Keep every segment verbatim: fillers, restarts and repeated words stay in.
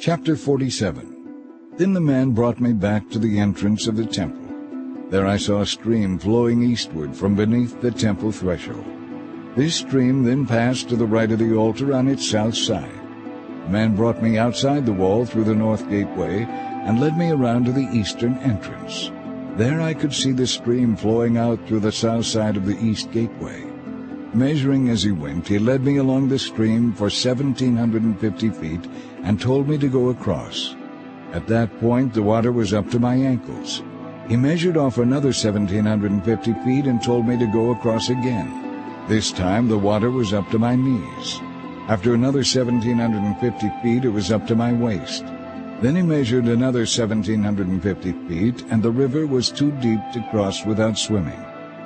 Chapter forty-seven. Then the man brought me back to the entrance of the temple. There I saw a stream flowing eastward from beneath the temple threshold. This stream then passed to the right of the altar on its south side. The man brought me outside the wall through the north gateway and led me around to the eastern entrance. There I could see the stream flowing out through the south side of the east gateway. Measuring as he went, he led me along the stream for seventeen hundred fifty feet and told me to go across. At that point the water was up to my ankles. He measured off another seventeen hundred fifty feet and told me to go across again. This time the water was up to my knees. After another seventeen hundred fifty feet it was up to my waist. Then he measured another seventeen hundred fifty feet, and the river was too deep to cross without swimming.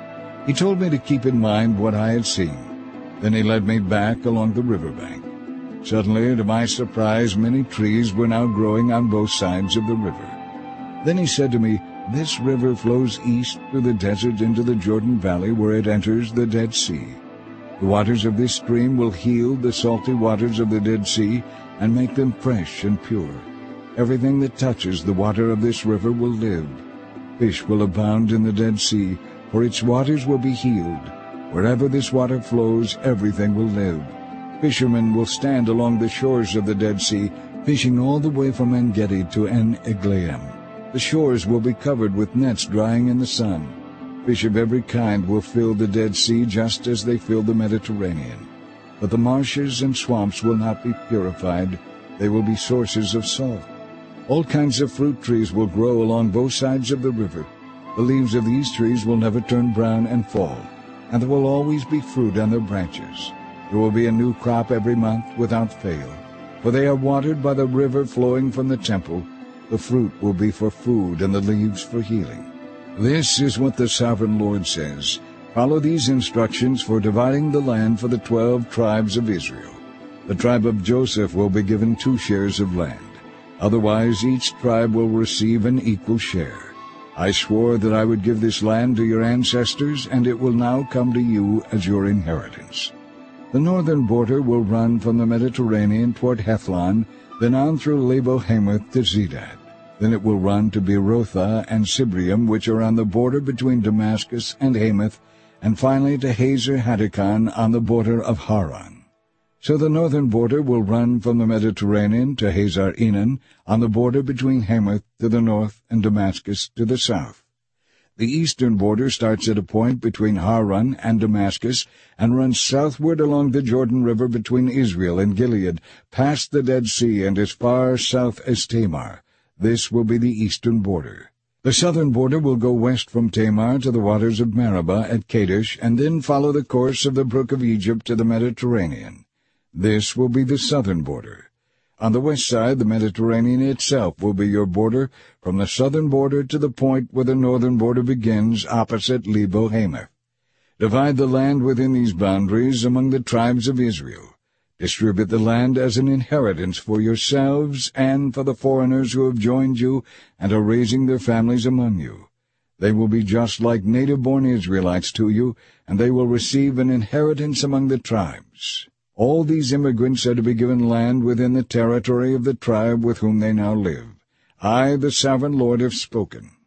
He told me to keep in mind what I had seen. Then he led me back along the riverbank. Suddenly, to my surprise, many trees were now growing on both sides of the river. Then he said to me, "This river flows east through the desert into the Jordan Valley, where it enters the Dead Sea. The waters of this stream will heal the salty waters of the Dead Sea and make them fresh and pure. Everything that touches the water of this river will live. Fish will abound in the Dead Sea, for its waters will be healed. Wherever this water flows, everything will live. Fishermen will stand along the shores of the Dead Sea, fishing all the way from En-Gedi to En-Eglaim. The shores will be covered with nets drying in the sun. Fish of every kind will fill the Dead Sea just as they fill the Mediterranean. But the marshes and swamps will not be purified. They will be sources of salt. All kinds of fruit trees will grow along both sides of the river. The leaves of these trees will never turn brown and fall, and there will always be fruit on their branches. There will be a new crop every month without fail, for they are watered by the river flowing from the temple. The fruit will be for food and the leaves for healing. This is what the Sovereign Lord says. Follow these instructions for dividing the land for the twelve tribes of Israel. The tribe of Joseph will be given two shares of land. Otherwise each tribe will receive an equal share. I swore that I would give this land to your ancestors, and it will now come to you as your inheritance. The northern border will run from the Mediterranean toward Hethlon, then on through Lebo-Hamath to Zedad. Then it will run to Berothah and Sibrium, which are on the border between Damascus and Hamath, and finally to Hazer-Hatticon on the border of Haran. So the northern border will run from the Mediterranean to Hazar-Enan, on the border between Hamath to the north and Damascus to the south. The eastern border starts at a point between Haran and Damascus and runs southward along the Jordan River between Israel and Gilead, past the Dead Sea and as far south as Tamar. This will be the eastern border. The southern border will go west from Tamar to the waters of Meribah at Kadesh, and then follow the course of the brook of Egypt to the Mediterranean. This will be the southern border. On the west side, the Mediterranean itself will be your border, from the southern border to the point where the northern border begins, opposite Lebo-Hamath. Divide the land within these boundaries among the tribes of Israel. Distribute the land as an inheritance for yourselves and for the foreigners who have joined you and are raising their families among you. They will be just like native-born Israelites to you, and they will receive an inheritance among the tribes. All these immigrants are to be given land within the territory of the tribe with whom they now live. I, the Sovereign Lord, have spoken.